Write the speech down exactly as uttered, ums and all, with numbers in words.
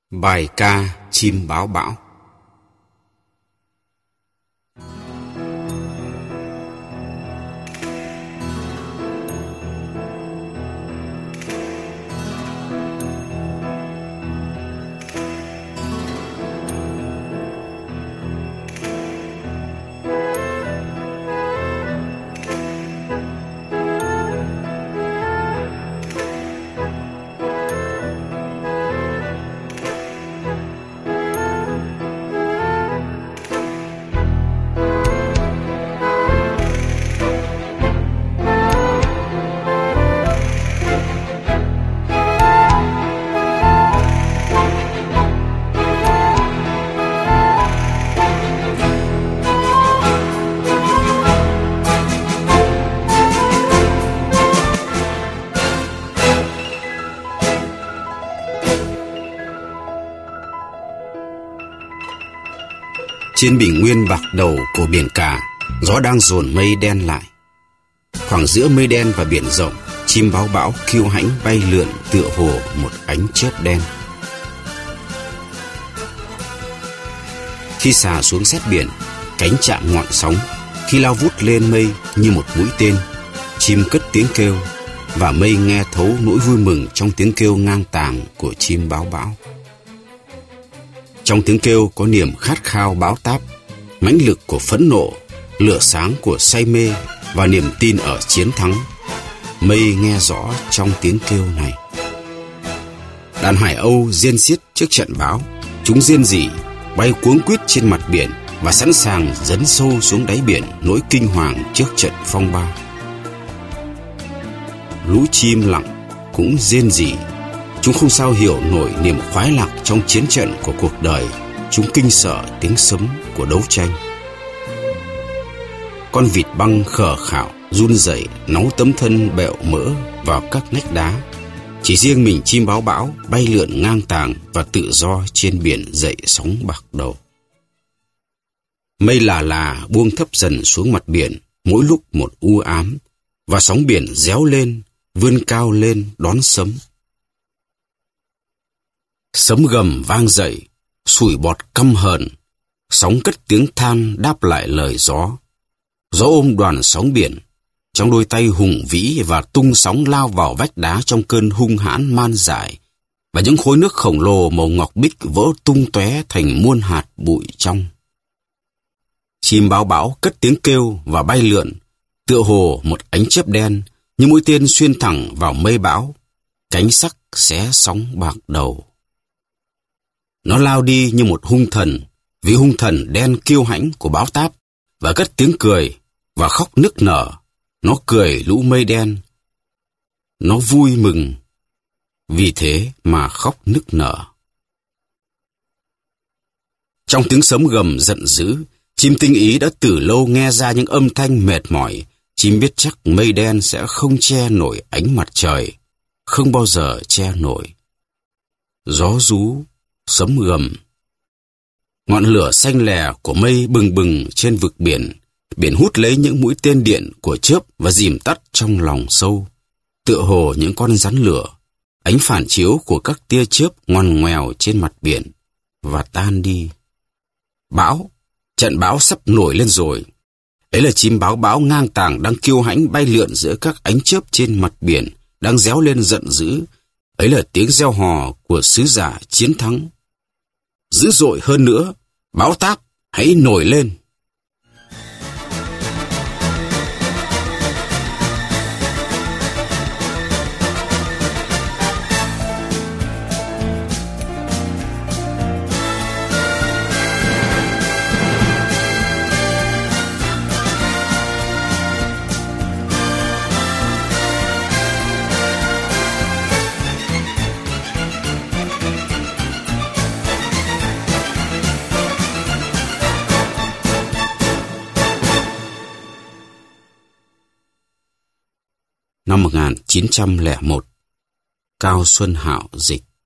Bài ca chim báo bão. Trên bình nguyên bạc đầu của biển cả, gió đang dồn mây đen lại. Khoảng giữa mây đen và biển rộng, chim báo bão kiêu hãnh bay lượn tựa hồ một ánh chớp đen. Khi xà xuống sát biển, cánh chạm ngọn sóng, khi lao vút lên mây như một mũi tên, chim cất tiếng kêu, và mây nghe thấu nỗi vui mừng trong tiếng kêu ngang tàng của chim báo bão. Trong tiếng kêu có niềm khát khao báo táp, mãnh lực của phẫn nộ, lửa sáng của say mê và niềm tin ở chiến thắng. Mây nghe rõ trong tiếng kêu này. Đàn hải âu riêng xiết trước trận bão, chúng riêng rỉ, bay cuống quýt trên mặt biển và sẵn sàng dấn sâu xuống đáy biển nỗi kinh hoàng trước trận phong ba. Lũ chim lặng cũng riêng rỉ. Chúng không sao hiểu nổi niềm khoái lạc trong chiến trận của cuộc đời. Chúng kinh sợ tiếng sấm của đấu tranh. Con vịt băng khờ khạo run rẩy náu tấm thân bẹo mỡ vào các nách đá. Chỉ riêng mình chim báo bão bay lượn ngang tàng và tự do trên biển dậy sóng bạc đầu. Mây là là buông thấp dần xuống mặt biển, mỗi lúc một u ám, và sóng biển réo lên, vươn cao lên đón sấm. Sấm gầm vang dậy, sủi bọt căm hờn, sóng cất tiếng than đáp lại lời gió. Gió ôm đoàn sóng biển, trong đôi tay hùng vĩ và tung sóng lao vào vách đá trong cơn hung hãn man dại, và những khối nước khổng lồ màu ngọc bích vỡ tung tóe thành muôn hạt bụi trong. Chim báo bão cất tiếng kêu và bay lượn, tựa hồ một ánh chớp đen như mũi tên xuyên thẳng vào mây bão, cánh sắc xé sóng bạc đầu. Nó lao đi như một hung thần, vì hung thần đen kiêu hãnh của báo táp, và cất tiếng cười và khóc nức nở. Nó cười lũ mây đen. Nó vui mừng, vì thế mà khóc nức nở. Trong tiếng sấm gầm giận dữ, chim tinh ý đã từ lâu nghe ra những âm thanh mệt mỏi. Chim biết chắc mây đen sẽ không che nổi ánh mặt trời, không bao giờ che nổi. Gió rú, sấm gầm. Ngọn lửa xanh lè của mây bừng bừng trên vực biển. Biển hút lấy những mũi tên điện của chớp và dìm tắt trong lòng sâu, tựa hồ những con rắn lửa. Ánh phản chiếu của các tia chớp ngoằn ngoèo trên mặt biển và tan đi. Bão, trận bão sắp nổi lên rồi. Ấy là chim báo bão ngang tàng đang kiêu hãnh bay lượn giữa các ánh chớp trên mặt biển, đang réo lên giận dữ. Ấy là tiếng reo hò của sứ giả chiến thắng. Dữ dội hơn nữa, báo táp, hãy nổi lên. Năm một nghìn chín trăm lẻ một, Cao Xuân Hạo dịch.